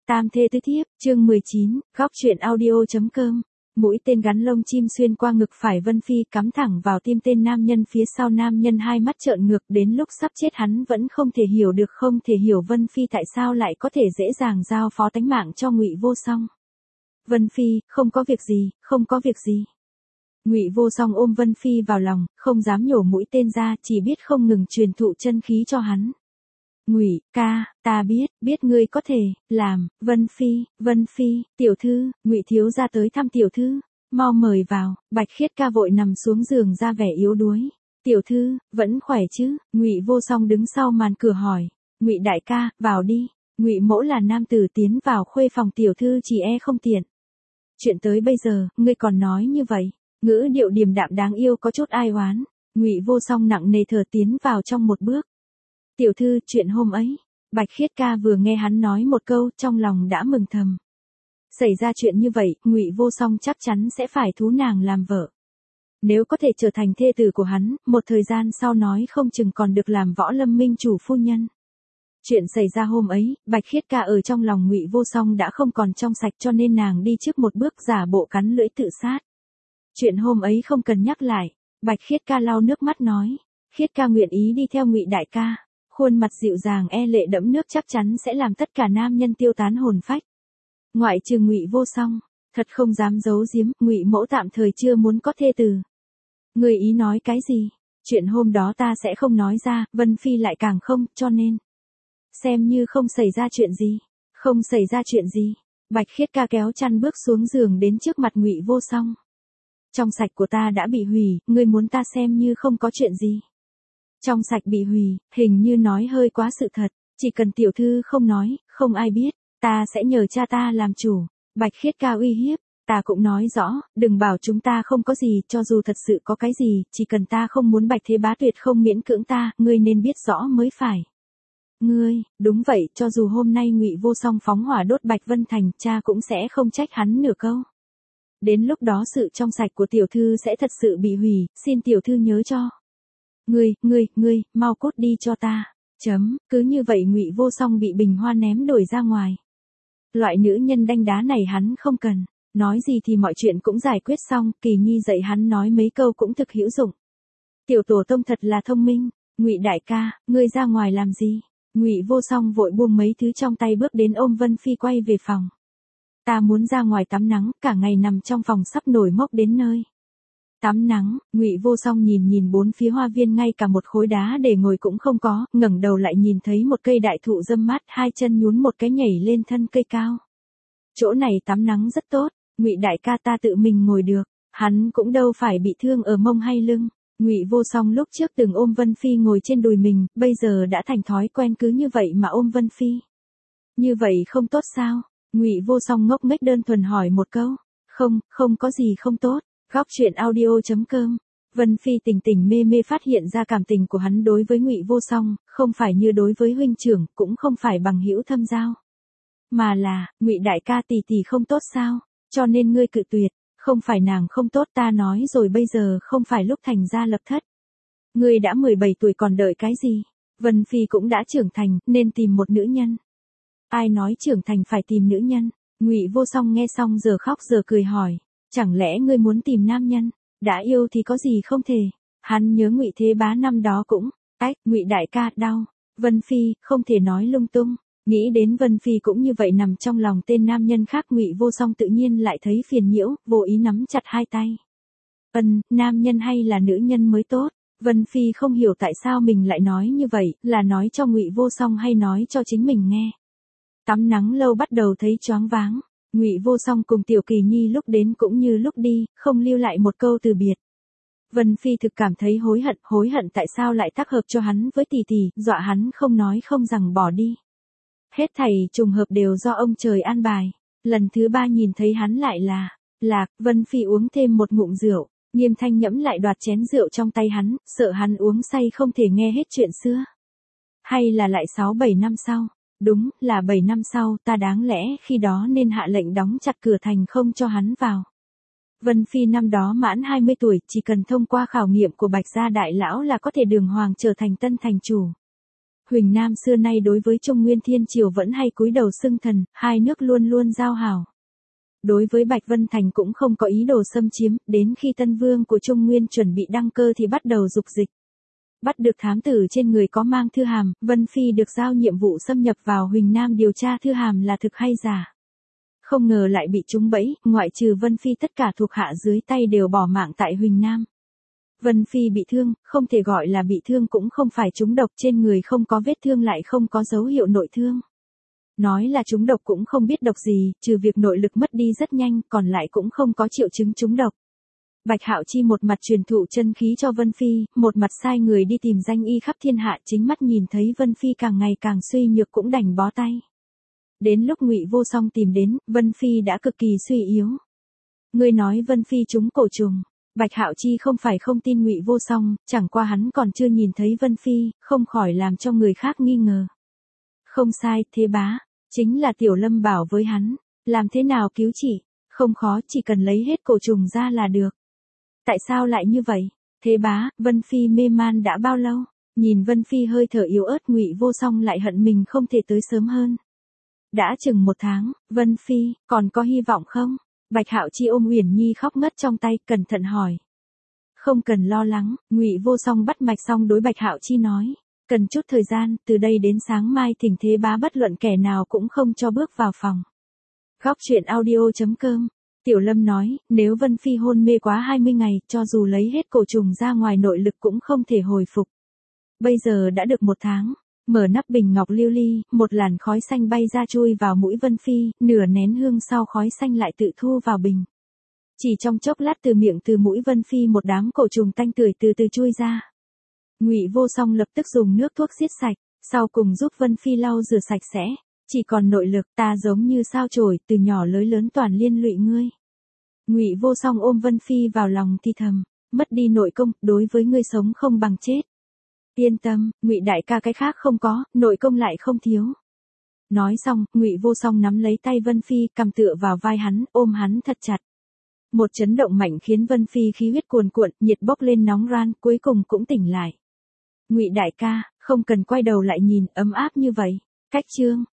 Tam thê tứ thiếp, chương 19, góc truyện audio.com. Mũi tên gắn lông chim xuyên qua ngực phải Vân Phi cắm thẳng vào tim tên nam nhân phía sau. Nam nhân hai mắt trợn ngược, đến lúc sắp chết hắn vẫn không thể hiểu Vân Phi tại sao lại có thể dễ dàng giao phó tánh mạng cho Ngụy Vô Song. Vân Phi, không có việc gì. Ngụy Vô Song ôm Vân Phi vào lòng, không dám nhổ mũi tên ra, chỉ biết không ngừng truyền thụ chân khí cho hắn. Ngụy ca, ta biết ngươi có thể làm. Vân Phi, tiểu thư, Ngụy thiếu gia tới thăm tiểu thư, mau mời vào. Bạch Khiết ca vội nằm xuống giường ra vẻ yếu đuối. Tiểu thư, vẫn khỏe chứ? Ngụy Vô Song đứng sau màn cửa hỏi. Ngụy đại ca, vào đi. Ngụy mỗ là nam tử tiến vào khuê phòng tiểu thư chỉ e không tiện. Chuyện tới bây giờ, ngươi còn nói như vậy. Ngữ điệu điềm đạm đáng yêu có chút ai oán. Ngụy Vô Song nặng nề thở tiến vào trong một bước. Tiểu thư, chuyện hôm ấy. Bạch Khiết ca vừa nghe hắn nói một câu, trong lòng đã mừng thầm. Xảy ra chuyện như vậy, Ngụy Vô Song chắc chắn sẽ phải thú nàng làm vợ. Nếu có thể trở thành thê tử của hắn, một thời gian sau nói không chừng còn được làm Võ Lâm minh chủ phu nhân. Chuyện xảy ra hôm ấy, Bạch Khiết ca ở trong lòng Ngụy Vô Song đã không còn trong sạch, cho nên nàng đi trước một bước giả bộ cắn lưỡi tự sát. Chuyện hôm ấy không cần nhắc lại. Bạch Khiết ca lau nước mắt nói. Khiết ca nguyện ý đi theo Ngụy đại ca. Khuôn mặt dịu dàng lệ đẫm nước chắc chắn sẽ làm tất cả nam nhân tiêu tán hồn phách. Ngoại trừ Ngụy Vô Song, thật không dám giấu giếm, Ngụy mỗ tạm thời chưa muốn có thê tử. Người ý nói cái gì? Chuyện hôm đó ta sẽ không nói ra, Vân Phi lại càng không, cho nên xem như không xảy ra chuyện gì. Bạch Khiết ca kéo chăn bước xuống giường đến trước mặt Ngụy Vô Song. Trong sạch của ta đã bị hủy, ngươi muốn ta xem như không có chuyện gì. Trong sạch bị hủy, hình như nói hơi quá sự thật, chỉ cần tiểu thư không nói, không ai biết, ta sẽ nhờ cha ta làm chủ. Bạch Khiết ca uy hiếp, ta cũng nói rõ, đừng bảo chúng ta không có gì, cho dù thật sự có cái gì, chỉ cần ta không muốn Bạch Thế Bá tuyệt không miễn cưỡng ta, ngươi nên biết rõ mới phải. Ngươi, đúng vậy, cho dù hôm nay Ngụy Vô Song phóng hỏa đốt Bạch Vân Thành, cha cũng sẽ không trách hắn nửa câu. Đến lúc đó sự trong sạch của tiểu thư sẽ thật sự bị hủy, xin tiểu thư nhớ cho. Ngươi, mau cút đi cho ta. Cứ như vậy Ngụy Vô Song bị bình hoa ném đuổi ra ngoài. Loại nữ nhân đanh đá này hắn không cần, nói gì thì mọi chuyện cũng giải quyết xong, Kỳ Nhi dạy hắn nói mấy câu cũng thực hữu dụng. Tiểu tổ tông thật là thông minh. Ngụy đại ca, ngươi ra ngoài làm gì? Ngụy Vô Song vội buông mấy thứ trong tay bước đến ôm Vân Phi quay về phòng. Ta muốn ra ngoài tắm nắng, cả ngày nằm trong phòng sắp nổi mốc đến nơi. Tắm nắng, Ngụy Vô Song nhìn bốn phía hoa viên, ngay cả một khối đá để ngồi cũng không có, ngẩng đầu lại nhìn thấy một cây đại thụ râm mát, hai chân nhún một cái nhảy lên thân cây cao. Chỗ này tắm nắng rất tốt, Ngụy đại ca ta tự mình ngồi được, hắn cũng đâu phải bị thương ở mông hay lưng. Ngụy Vô Song lúc trước từng ôm Vân Phi ngồi trên đùi mình, bây giờ đã thành thói quen cứ như vậy mà ôm Vân Phi. Như vậy không tốt sao? Ngụy Vô Song ngốc nghếch đơn thuần hỏi một câu. Không có gì không tốt. Góc truyện audio.com. Vân Phi tỉnh mê phát hiện ra cảm tình của hắn đối với Ngụy Vô Song, không phải như đối với huynh trưởng, cũng không phải bằng hữu thâm giao, mà là, Ngụy đại ca tỷ không tốt sao? Cho nên ngươi cự tuyệt. Không phải nàng không tốt, ta nói rồi, bây giờ không phải lúc thành gia lập thất. Ngươi đã 17 tuổi còn đợi cái gì? Vân Phi cũng đã trưởng thành, nên tìm một nữ nhân. Ai nói trưởng thành phải tìm nữ nhân? Ngụy Vô Song nghe xong giờ khóc giờ cười hỏi. Chẳng lẽ ngươi muốn tìm nam nhân? Đã yêu thì có gì không thể? Hắn nhớ Ngụy Thế Bá năm đó cũng. Ngụy đại ca, đau. Vân Phi, không thể nói lung tung. Nghĩ đến Vân Phi cũng như vậy nằm trong lòng tên nam nhân khác, Ngụy Vô Song tự nhiên lại thấy phiền nhiễu, vô ý nắm chặt hai tay. Nam nhân hay là nữ nhân mới tốt? Vân Phi không hiểu tại sao mình lại nói như vậy, là nói cho Ngụy Vô Song hay nói cho chính mình nghe. Tắm nắng lâu bắt đầu thấy choáng váng. Ngụy Vô Song cùng Tiểu Kỳ Nhi lúc đến cũng như lúc đi, không lưu lại một câu từ biệt. Vân Phi thực cảm thấy hối hận tại sao lại tác hợp cho hắn với tỷ, dọa hắn không nói không rằng bỏ đi. Hết thảy trùng hợp đều do ông trời an bài. Lần thứ 3 nhìn thấy hắn lại là Lạc. Vân Phi uống thêm một ngụm rượu, Nghiêm Thanh Nhẫm lại đoạt chén rượu trong tay hắn, sợ hắn uống say không thể nghe hết chuyện xưa. Hay là lại 6-7 năm sau? Đúng, là 7 năm sau, ta đáng lẽ khi đó nên hạ lệnh đóng chặt cửa thành không cho hắn vào. Vân Phi năm đó mãn 20 tuổi, chỉ cần thông qua khảo nghiệm của Bạch gia đại lão là có thể đường hoàng trở thành tân thành chủ. Huỳnh Nam xưa nay đối với Trung Nguyên Thiên Triều vẫn hay cúi đầu xưng thần, hai nước luôn luôn giao hảo. Đối với Bạch Vân Thành cũng không có ý đồ xâm chiếm, đến khi tân vương của Trung Nguyên chuẩn bị đăng cơ thì bắt đầu dục dịch. Bắt được thám tử trên người có mang thư hàm, Vân Phi được giao nhiệm vụ xâm nhập vào Huỳnh Nam điều tra thư hàm là thực hay giả. Không ngờ lại bị trúng bẫy, ngoại trừ Vân Phi tất cả thuộc hạ dưới tay đều bỏ mạng tại Huỳnh Nam. Vân Phi bị thương, không thể gọi là bị thương cũng không phải trúng độc, trên người không có vết thương lại không có dấu hiệu nội thương. Nói là trúng độc cũng không biết độc gì, trừ việc nội lực mất đi rất nhanh, còn lại cũng không có triệu chứng trúng độc. Bạch Hạo Chi một mặt truyền thụ chân khí cho Vân Phi, một mặt sai người đi tìm danh y khắp thiên hạ, chính mắt nhìn thấy Vân Phi càng ngày càng suy nhược cũng đành bó tay. Đến lúc Ngụy Vô Song tìm đến, Vân Phi đã cực kỳ suy yếu. Ngươi nói Vân Phi trúng cổ trùng. Bạch Hạo Chi không phải không tin Ngụy Vô Song, chẳng qua hắn còn chưa nhìn thấy Vân Phi, không khỏi làm cho người khác nghi ngờ. Không sai, Thế Bá, chính là Tiểu Lâm bảo với hắn, làm thế nào cứu trị, không khó, chỉ cần lấy hết cổ trùng ra là được. Tại sao lại như vậy? Thế Bá, Vân Phi mê man đã bao lâu? Nhìn Vân Phi hơi thở yếu ớt, Ngụy Vô Song lại hận mình không thể tới sớm hơn. Đã chừng 1 tháng, Vân Phi, còn có hy vọng không? Bạch Hạo Chi ôm Uyển Nhi khóc ngất trong tay, cẩn thận hỏi. Không cần lo lắng, Ngụy Vô Song bắt mạch xong đối Bạch Hạo Chi nói. Cần chút thời gian, từ đây đến sáng mai thỉnh Thế Bá bất luận kẻ nào cũng không cho bước vào phòng. Góc truyện audio.com. Tiểu Lâm nói, nếu Vân Phi hôn mê quá 20 ngày, cho dù lấy hết cổ trùng ra ngoài nội lực cũng không thể hồi phục. Bây giờ đã được 1 tháng. Mở nắp bình ngọc lưu ly, một làn khói xanh bay ra chui vào mũi Vân Phi, nửa nén hương sau khói xanh lại tự thu vào bình. Chỉ trong chốc lát từ miệng từ mũi Vân Phi một đám cổ trùng tanh tưởi từ từ chui ra. Ngụy Vô Song lập tức dùng nước thuốc xiết sạch, sau cùng giúp Vân Phi lau rửa sạch sẽ. Chỉ còn nội lực, ta giống như sao chổi, từ nhỏ tới lớn toàn liên lụy ngươi. Ngụy Vô Song ôm Vân Phi vào lòng thì thầm, mất đi nội công, đối với ngươi sống không bằng chết. Yên tâm, Ngụy đại ca cái khác không có, nội công lại không thiếu. Nói xong, Ngụy Vô Song nắm lấy tay Vân Phi, cầm tựa vào vai hắn, ôm hắn thật chặt. Một chấn động mạnh khiến Vân Phi khí huyết cuồn cuộn, nhiệt bốc lên nóng ran, cuối cùng cũng tỉnh lại. Ngụy đại ca, không cần quay đầu lại nhìn, ấm áp như vậy. Cách chương